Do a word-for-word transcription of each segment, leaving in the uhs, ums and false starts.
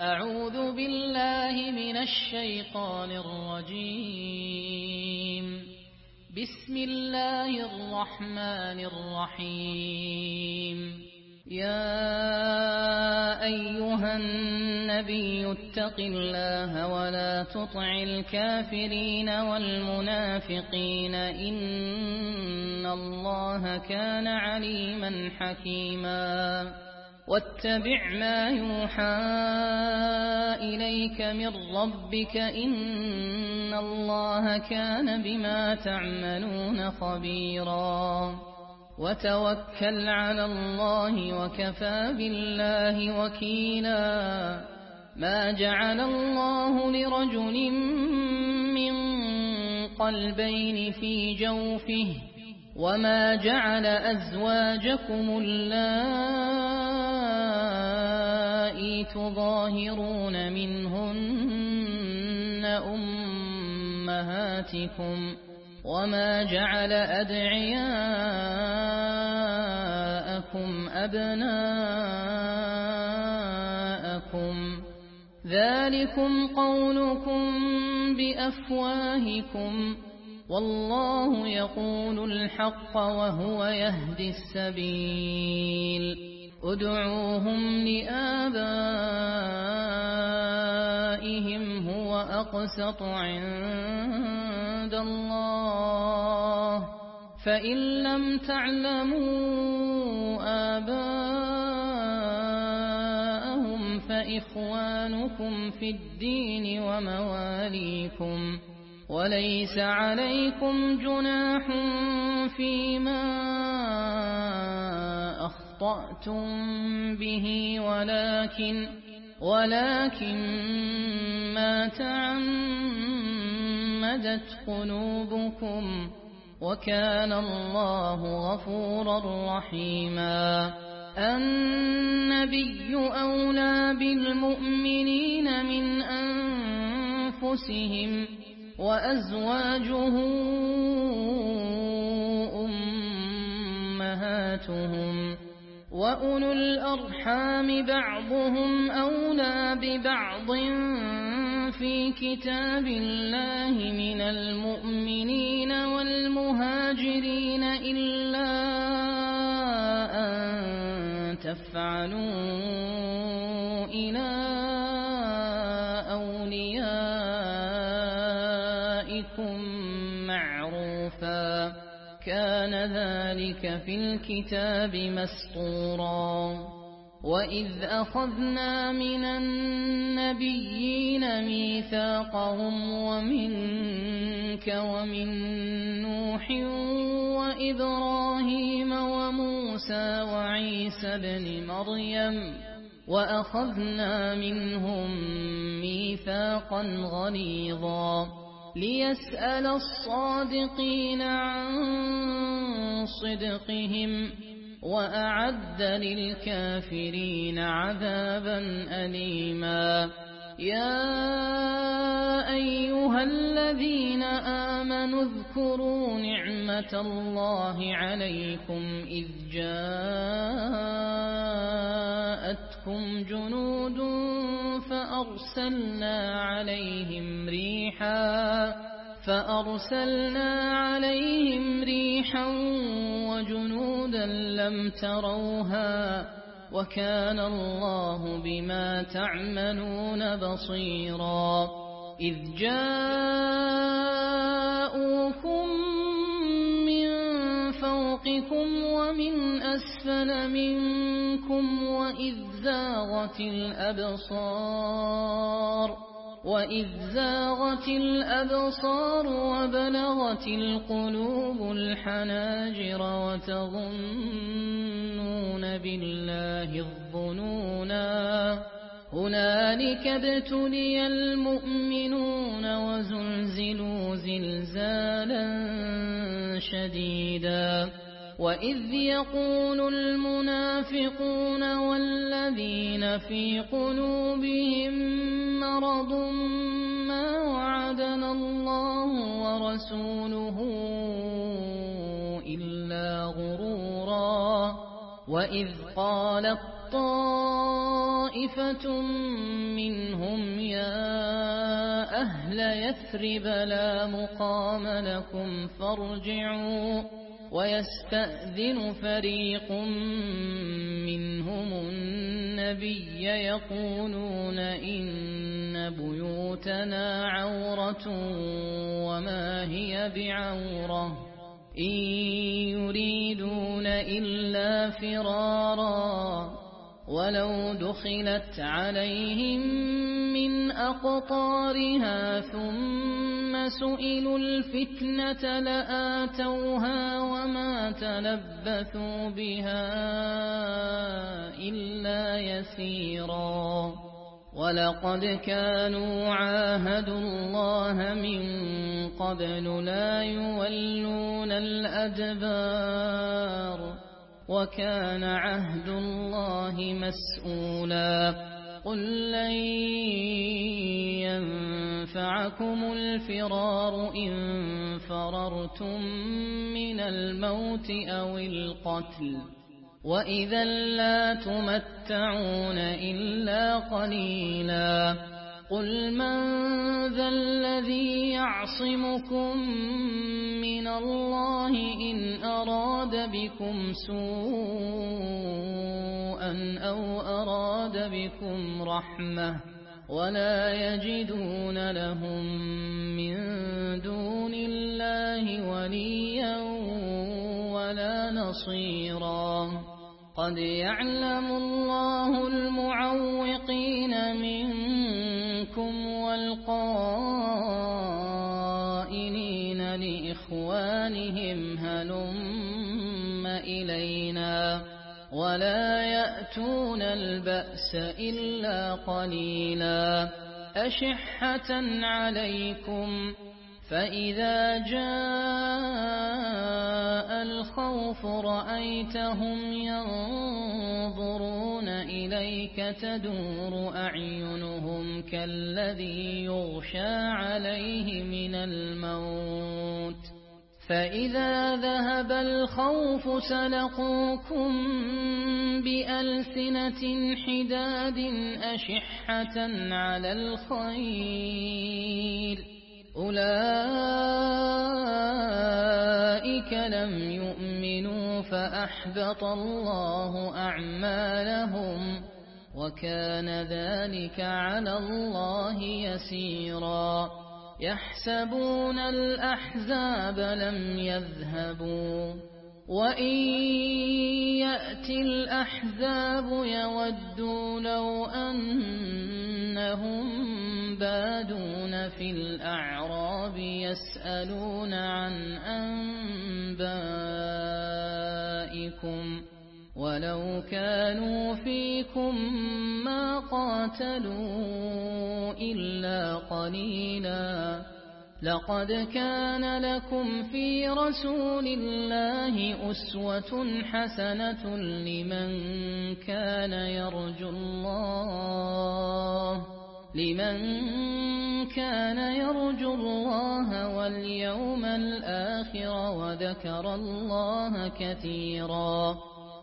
أعوذ بالله من الشيطان الرجيم. بسم الله الرحمن الرحيم. يا أيها النبي اتق الله ولا تطع الكافرين والمنافقين إن الله كان عليما حكيما. واتبع ما يوحى إليك من ربك إن الله كان بما تعملون خبيرا. وتوكل على الله وكفى بالله وكيلا. ما جعل الله لرجل من قلبين في جوفه وما جعل أزواجكم اللائي تظاهرون منهن أمهاتكم وما جعل أدعياءكم أبناءكم ذلكم قولكم بأفواهكم والله يقول الحق وهو يهدي السبيل. ادعوهم لآبائهم هو أقسط عند الله فإن لم تعلموا آباءهم فإخوانكم في الدين ومواليكم وليس عليكم جناح فيما أخطأتم به ولكن ولكن ما تعمدت قلوبكم وكان الله غفورا رحيما. النبي أولى بالمؤمنين من أنفسهم وأزواجه أمهاتهم وأولو الأرحام بعضهم أولى ببعض في كتاب الله من المؤمنين والمهاجرين إلا أن تفعلوا إلى أوليائكم معروفا كان ذلك في الكتاب مسطورا. وإذ أخذنا من النبيين ميثاقهم ومنك ومن نوح وإبراهيم وموسى وعيسى بن مريم وأخذنا منهم ميثاقا غليظا ليسأل الصادقين عن صدقهم وأعد للكافرين عذابا أليما. يا أيها الذين آمنوا اذكروا نعمة الله عليكم إذ جاءتكم جنود فأرسلنا عليهم ريحا فأرسلنا عليهم ريحا وجنودا لم تروها وكان الله بما تعملون بصيرا. إذ جاءوكم من فوقكم ومن أسفل منكم وإذ زاغت الأبصار وإذ زاغت الأبصار وبلغت القلوب الحناجر وتظنون بالله الظنونا هنالك ابتلي المؤمنون وزلزلوا زلزالا شديدا. وإذ يقول المنافقون والذين في قلوبهم مرض ما وعدنا الله ورسوله إلا غرورا. وإذ قالت طائفة طائفة منهم يا أهل يثرب لا مقام لكم فارجعوا ويستأذن فريق منهم النبي يقولون إن بيوتنا عورة وما هي بعورة إن يريدون إلا فرارا ولو دخلت عليهم من أقطارها ثم سئلوا الفتنة لآتوها وما تلبثوا بها إلا يسيرا ولقد كانوا عاهدوا الله من قبل لا يولون الأدبار وكان عهد الله مسؤولا قل لن ينفعكم الفرار إن فررتم من الموت أو القتل وإذا لا تمتعون إلا قليلا قل من ذا الذي يعصمكم من الله إن أراد بكم سوءا أو أراد بكم رحمة ولا يجدون لهم من دون الله وليا ولا نصيرا قد يعلم الله المعوقين منكم والقائلين لإخوانهم هلم إلينا ولا يأتون البأس إلا قليلا أشحة عليكم فإذا جاء الخوف رأيتهم ينظرون إليك تدور أعينهم كالذي يغشى عليه من الموت فإذا ذهب الخوف سلقوكم بألسنة حداد أشحة على الخير أولئك لم يؤمنوا فأحبط الله أعمالهم وكان ذلك على الله يسيرا يحسبون الأحزاب لم يذهبوا وإن يأتي الأحزاب يودوا لو أنهم بادون في الأعراب يسألون عن أنبائكم ولو كانوا فيكم ما قاتلوا إلا قليلا لقد كان لكم في رسول الله أسوة حسنة لمن كان يرجو الله لمن كان يرجو الله واليوم الآخر وذكر الله كثيرا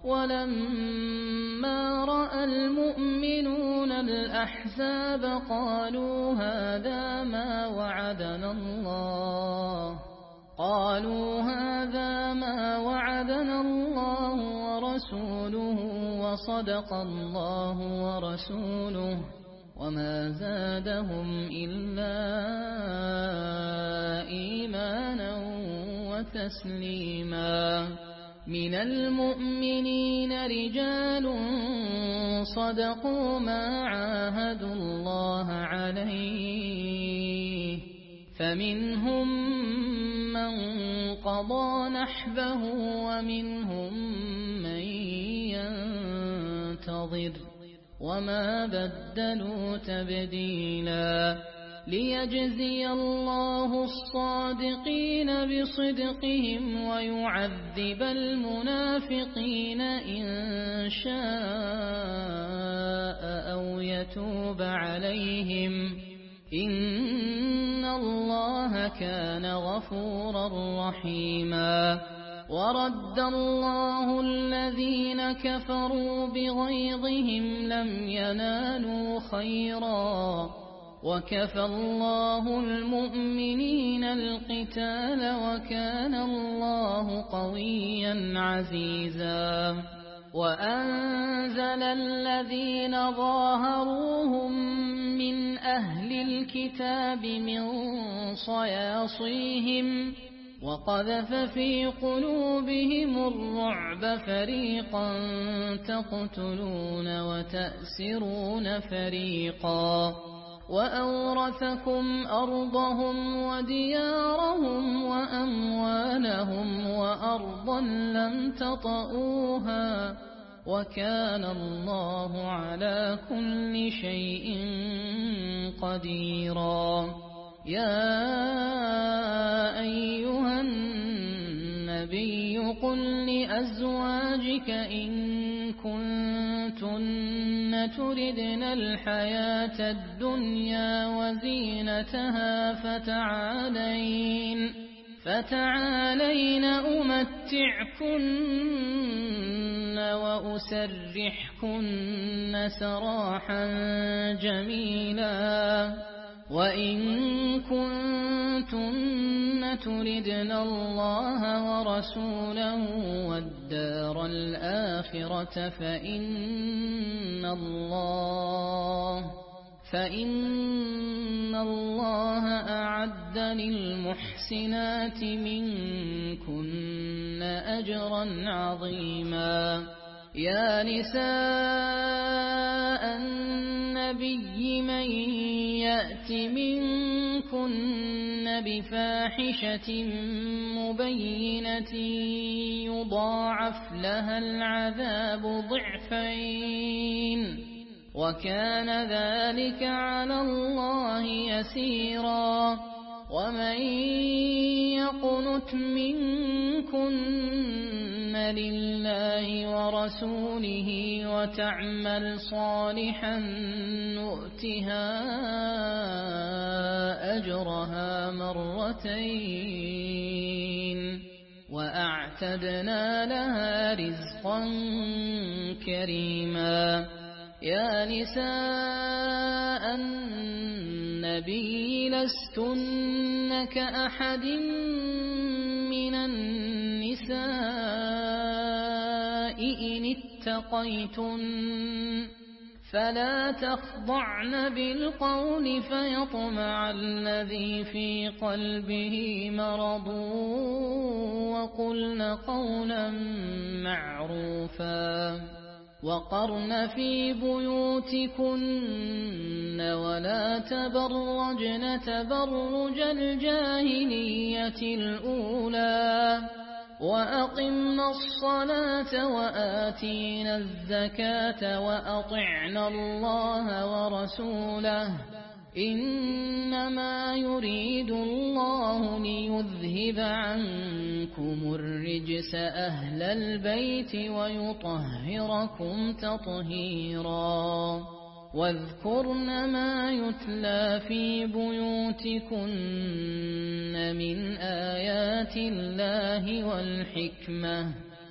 ولما رأى المؤمنون الأحزاب قالوا هذا ما وعدنا الله قالوا هذا ما وعدنا الله ورسوله وصدق الله ورسوله وما زادهم إلا إيمانا وتسليما من المؤمنين رجال صدقوا ما عاهدوا الله عليه فمنهم من قضى نحبه ومنهم من ينتظر وما بدلوا تبديلا ليجزي الله الصادقين بصدقهم ويعذب المنافقين إن شاء أو يتوب عليهم إن الله كان غفورا رحيما ورد الله الذين كفروا بغيظهم لم ينالوا خيرا وكفى الله المؤمنين القتال وكان الله قويا عزيزا وأنزل الذين ظاهروهم من أهل الكتاب من صياصيهم وقذف في قلوبهم الرعب فريقا تقتلون وتأسرون فريقا وأورثكم أرضهم وديارهم وأموالهم وأرضا لم تطئوها وكان الله على كل شيء قديرا يا أيها النبي قل لأزواجك إن كنتن تردن الحياة الدنيا وزينتها فتعالين فتعالين أمتعكن وأسرحكن سراحا جميلا وإن كنتن تردن الله ورسوله والدار الآخرة فإن الله فإن الله أعد للمحسنات منكن أجرا عظيما يا نساء النبي من يأت منكن بفاحشة مبينة يضاعف لها العذاب ضعفين وكان ذلك على الله يسيرا ومن يقنت منكن لله ورسوله وتعمل صالحا نؤتها أجرها مرتين وأعتدنا لها رزقا كريما يا نساء النبي لستن كأحد من النساء إن اتقيتن فلا تخضعن بالقول فيطمع الذي في قلبه مرض وقلن قولا معروفا وقرن في بيوتكن ولا تبرجن تبرج الجاهلية الأولى وأقمنا الصلاة وآتينا الزكاة وأطعنا الله ورسوله إنما يريد الله ليذهب عنكم الرجس أهل البيت ويطهركم تطهيرا واذكرن ما يتلى في بيوتكن من آيات الله والحكمة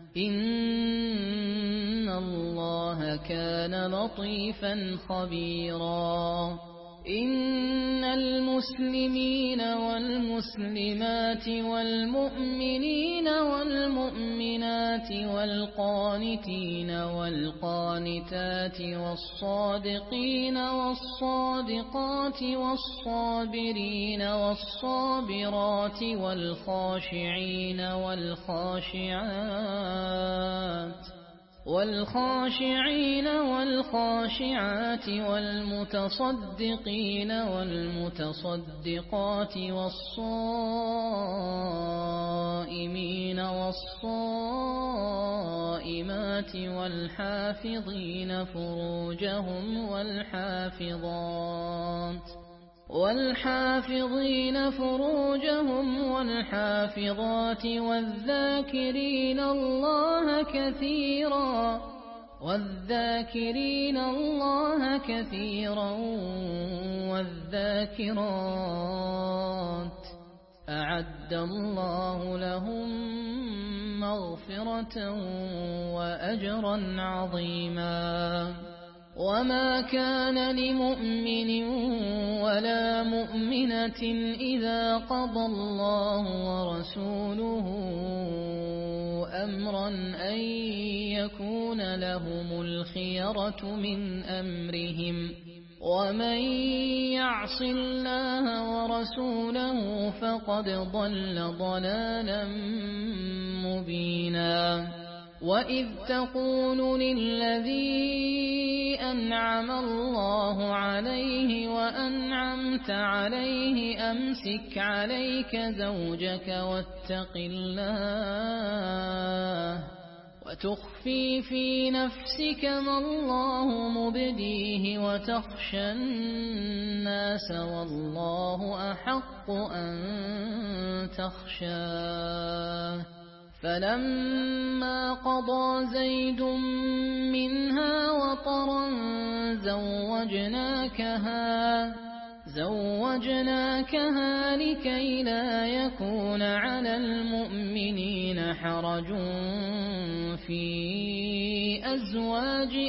إن الله كان لطيفا خبيرا إن المسلمين والمسلمات والمؤمنين والمؤمنات والقانتين والقانتات والصادقين والصادقات والصابرين والصابرات والخاشعين والخاشعات والخاشعين والخاشعات والمتصدقين والمتصدقات والصائمين والصائمات والحافظين فروجهم والحافظات والحافظين فروجهم والحافظات والذاكرين الله كثيرا والذاكرين الله كثيرا والذاكرات أعد الله لهم مغفرة وأجرا عظيما وما كان لمؤمن ولا مؤمنة إذا قضى الله ورسوله أمرا أن يكون لهم الخيرة من أمرهم ومن يعص الله ورسوله فقد ضل ضلالا مبينا وإذ تقول للذي أنعم الله عليه وأنعمت عليه أمسك عليك زوجك واتق الله وتخفي في نفسك ما الله مبديه وتخشى الناس والله أحق أن تخشاه فلما قضى زيد منها وطرا زوجناكها زوجناكها لكي لا يكون على المؤمنين حرج في أزواج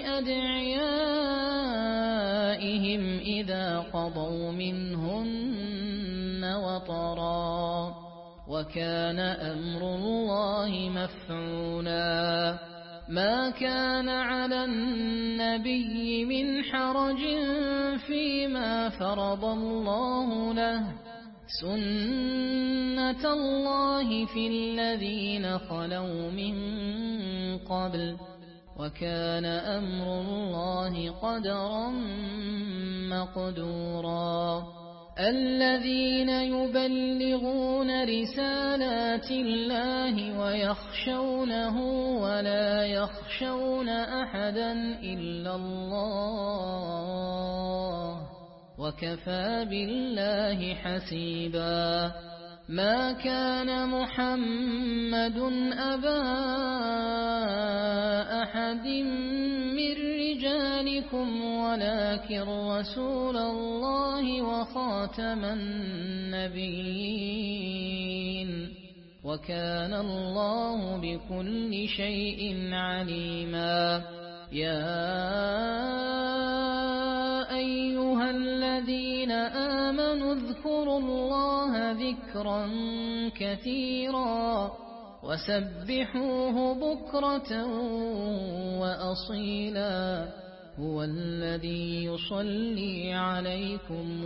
أدعيائهم إذا قضوا منهن وطرا وكان أمر الله مفعولا ما كان على النبي من حرج فيما فرض الله له سنة الله في الذين خلوا من قبل وكان أمر الله قدرا مقدورا الذين يبلغون رسالات الله ويخشونه ولا يخشون أحدا إلا الله وكفى بالله حسيبا ما كان محمد أبا أحد من رجالكم ولكن رسول الله وخاتم النبيين وكان الله بكل شيء عليما يا أيها الذين آمنوا اذكروا الله ذكرا كثيرا وسبحوه بكرة وأصيلا هو الذي يصلي عليكم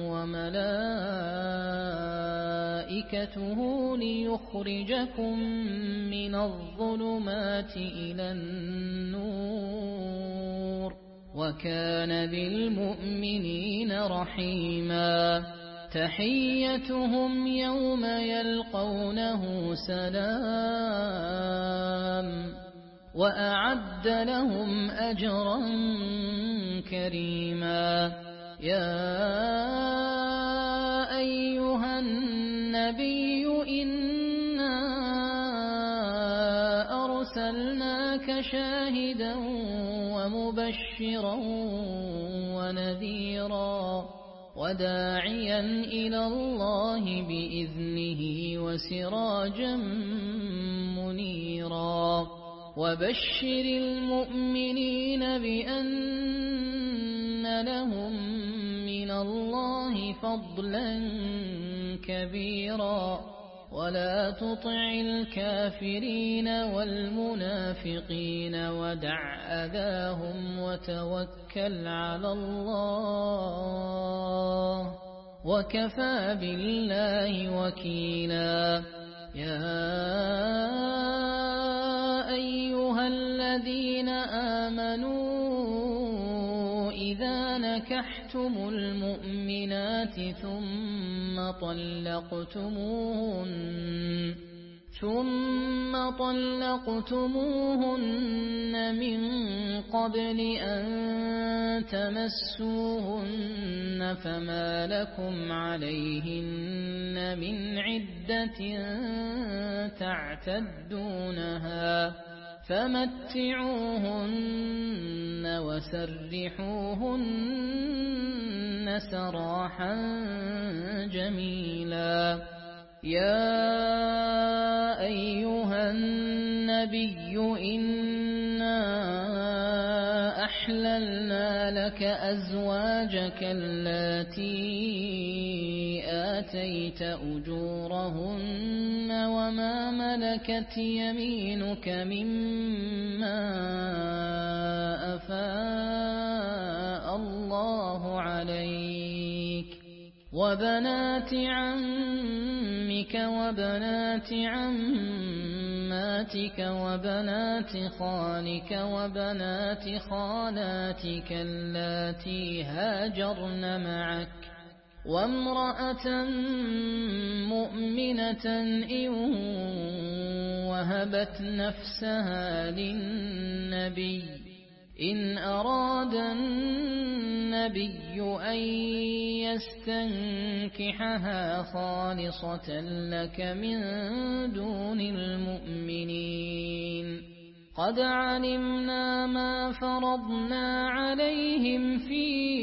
وملائكته ليخرجكم من الظلمات إلى النور وكان بالمؤمنين رحيما تحيتهم يوم يلقونه سلام وأعد لهم أجرا كريما يا أيها النبي إنا أرسلناك شاهدا ومبشرا ونذيرا وداعيا إلى الله بإذنه وسراجا منيرا وبشر المؤمنين بأن لهم من الله فضلا كبيرا ولا تطع الكافرين والمنافقين ودع أذاهم وتوكل على الله وكفى بالله وكيلا يا أيها الذين آمنوا إذا نكحتم المؤمنات ثم طلقتموهن ثم طلقتموهن من قبل أن تمسوهن فما لكم عليهن من عدة تعتدونها فمتعوهن وسرحوهن سراحا جميلا يا أيها النبي النبي إنا أحللنا لك أزواجك اللاتي آتيت أجورهن وما ملكت يمينك مما أفاء الله عليك وبنات عمك وبنات عماتك وبنات خالك وبنات خالاتك اللاتي هاجرن معك وامرأة مؤمنة إن وهبت نفسها للنبي إن أراد النبي أن يستنكحها خالصة لك من دون المؤمنين قد علمنا ما فرضنا عليهم في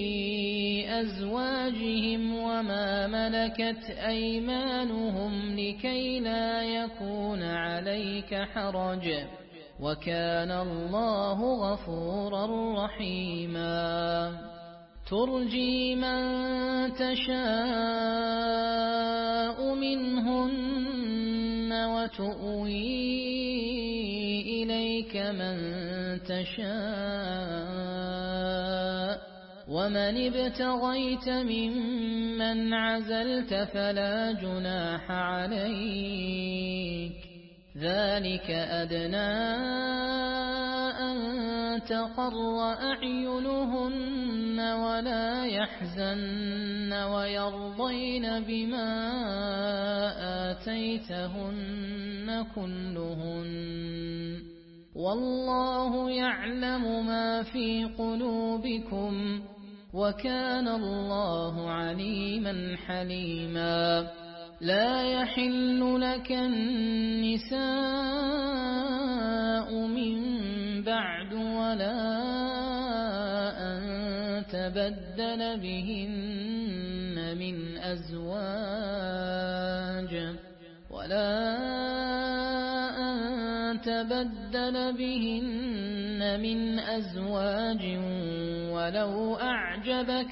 أزواجهم وما ملكت أيمانهم لكي لا يكون عليك حرج وكان الله غفورا رحيما ترجي من تشاء منهن وتؤوي إليك من تشاء ومن ابتغيت ممن عزلت فلا جناح عليك ذلك أدنى أن تقر أعينهن ولا يحزن ويرضين بما آتيتهن كلهن والله يعلم ما في قلوبكم وكان الله عليما حليما لا يحل لك النساء من بعد ولا أن تبدل بهن من أزواج ولا أن تبدل بهن من أزواج ولو أعجبك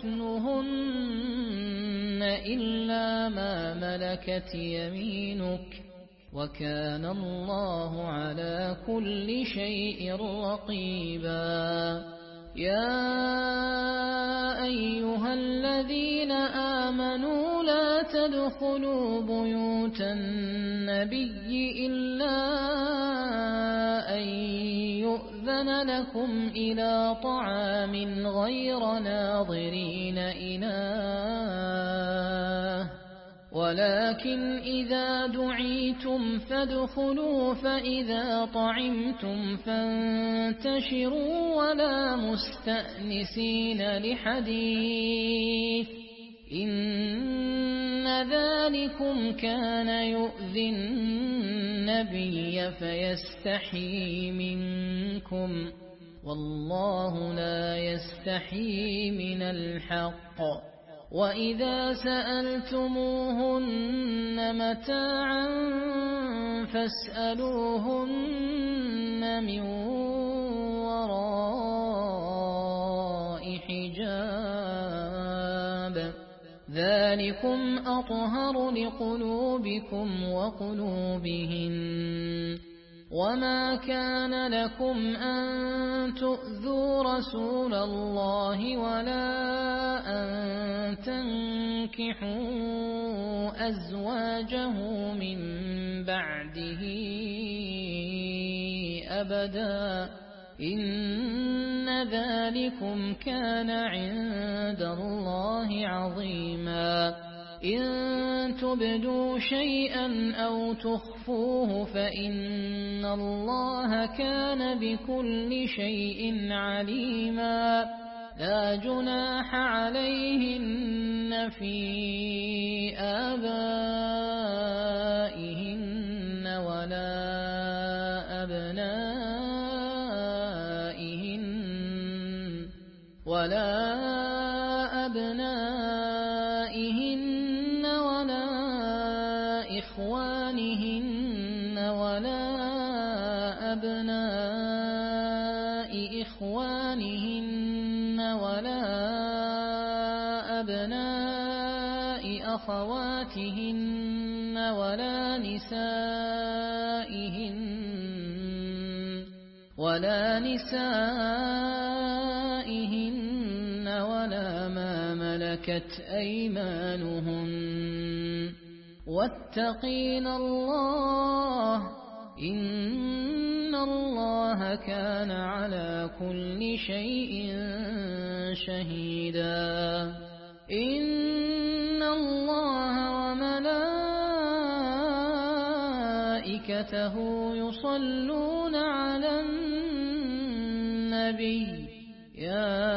حسنهن إلا ما ملكت يمينك وكان الله على كل شيء رقيبا يا أيها الذين آمنوا لا تدخلوا بيوت النبي إلا أن يؤذن لكم إلى طعام غير ناظرين إناه ولكن إذا دعيتم فادخلوا فإذا طعمتم فانتشروا ولا مستأنسين لحديث إن ذلكم كان يؤذي النبي فيستحي منكم والله لا يستحي من الحق وإذا سألتموهن متاعا فاسألوهن من وراء حجاب ذلكم أطهر لقلوبكم وقلوبهن وما كان لكم أن تؤذوا رسول الله ولا أن تنكحوا أزواجه من بعده أبدا إن ذلكم كان عند الله عظيما إن تبدوا شيئا أو تخفوه فإن الله كان بكل شيء عليما لا جناح عليهن في آبائهن ولا أبنائهن ولا أبنائهن ولا إخوانهن ولا أبناء إخوانهن ولا أبناء أخواتهن ولا نسائهن ولا نسائهن ولا ما ملكت أيمانهن واتقين الله إن الله كان على كل شيء شهيدا إن الله وملائكته يصلون على النبي يا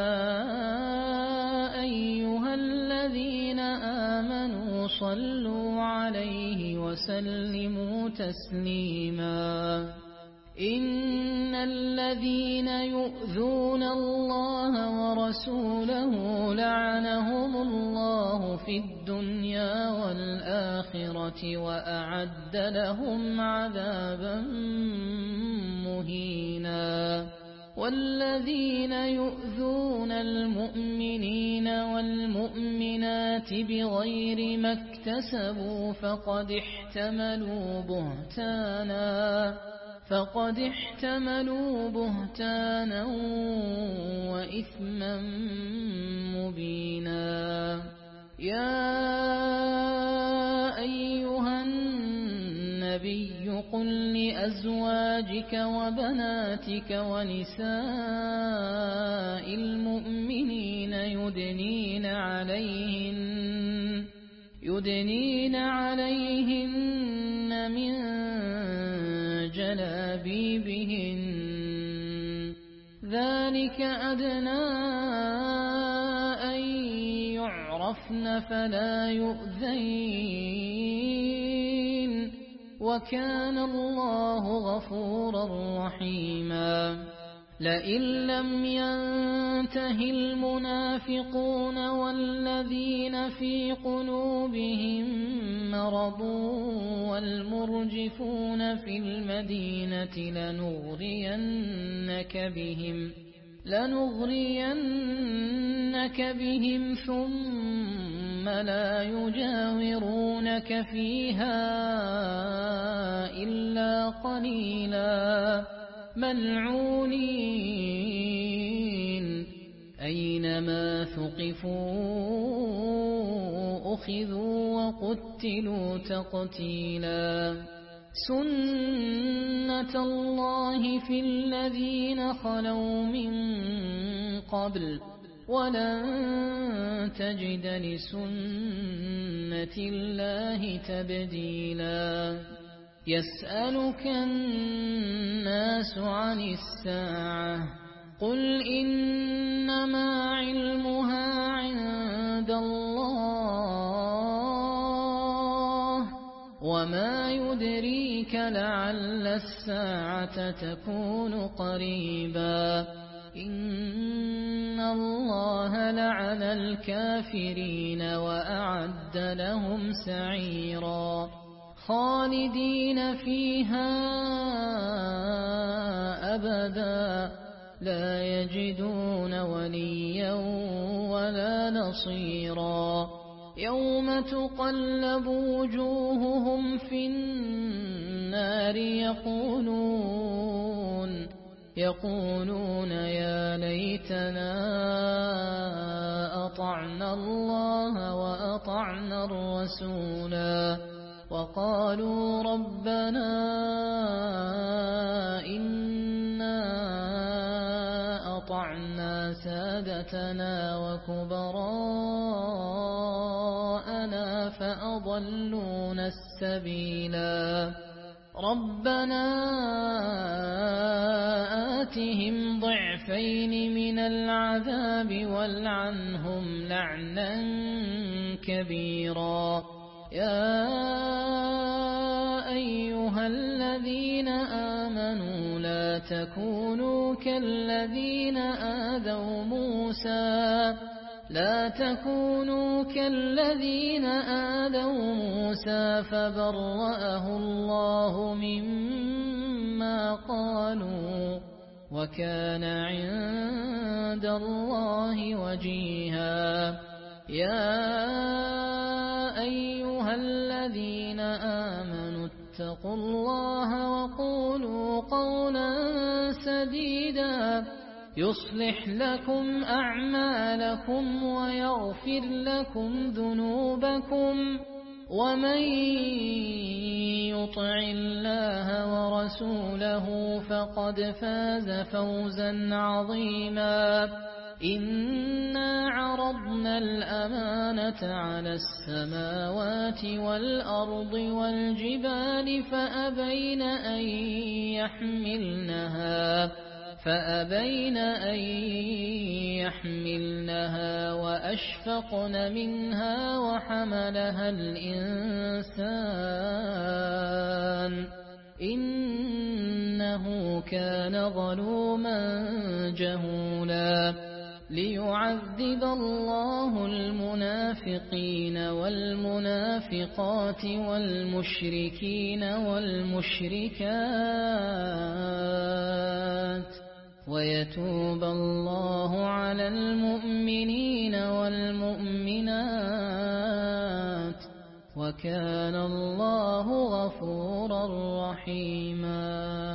أيها الذين آمنوا صلوا عليه وسلموا تسليما إن الذين يؤذون الله ورسوله لعنهم الله في الدنيا والآخرة وأعد لهم عذابا مهينا والذين يؤذون المؤمنين والمؤمنات بغير ما اكتسبوا فقد احتملوا بهتانا فقد احتملوا بهتانا وإثما مبينا يا أيها النبي قل لأزواجك وبناتك ونساء المؤمنين يدنين عليهن يدنين عليهن من جلابيبهن ذلك أدنى أن يعرفن فلا يؤذين وكان الله غفورا رحيما لئن لم ينته المنافقون والذين في قلوبهم مرض والمرجفون في المدينة لنغرينك بهم لنغرينك بهم ثم لا يجاورونك فيها إلا قليلا ملعونين أينما ثقفوا أخذوا وقتلوا تقتيلا سنة الله في الذين خلوا من قبل ولن تجد لسنة الله تبديلا يسألك الناس عن الساعة قل إنما علمها عند الله وما يدريك لعل الساعة تكون قريبا إن الله لعن الكافرين وأعد لهم سعيرا خالدين فيها أبدا لا يجدون وليا ولا نصيرا يوم تقلب وجوههم في النار يقولون يقولون يا ليتنا أطعنا الله وأطعنا الرسولا وقالوا ربنا إنا أطعنا سادتنا وكبراءنا فأضلونا السبيلا ربنا آتهم ضعفين من العذاب والعنهم لعنا كبيرا يا أيها الذين آمنوا لا تكونوا كالذين آذوا موسى لا تكونوا كالذين آذوا موسى فبرأه الله مما ما قالوا وكان عند الله وجيها. يا أيها الذين آمنوا اتقوا الله وقولوا قولا سديدا يصلح لكم أعمالكم ويغفر لكم ذنوبكم ومن يطع الله ورسوله فقد فاز فوزا عظيما. إنا عرضنا الأمانة على السماوات والأرض والجبال فأبين أن يحملنها فأبين أن يحملنها وأشفقن منها وحملها الإنسان إنه كان ظلوما جهولا. ليعذب الله المنافقين والمنافقات والمشركين والمشركات ويتوب الله على المؤمنين والمؤمنات وكان الله غفورا رحيما.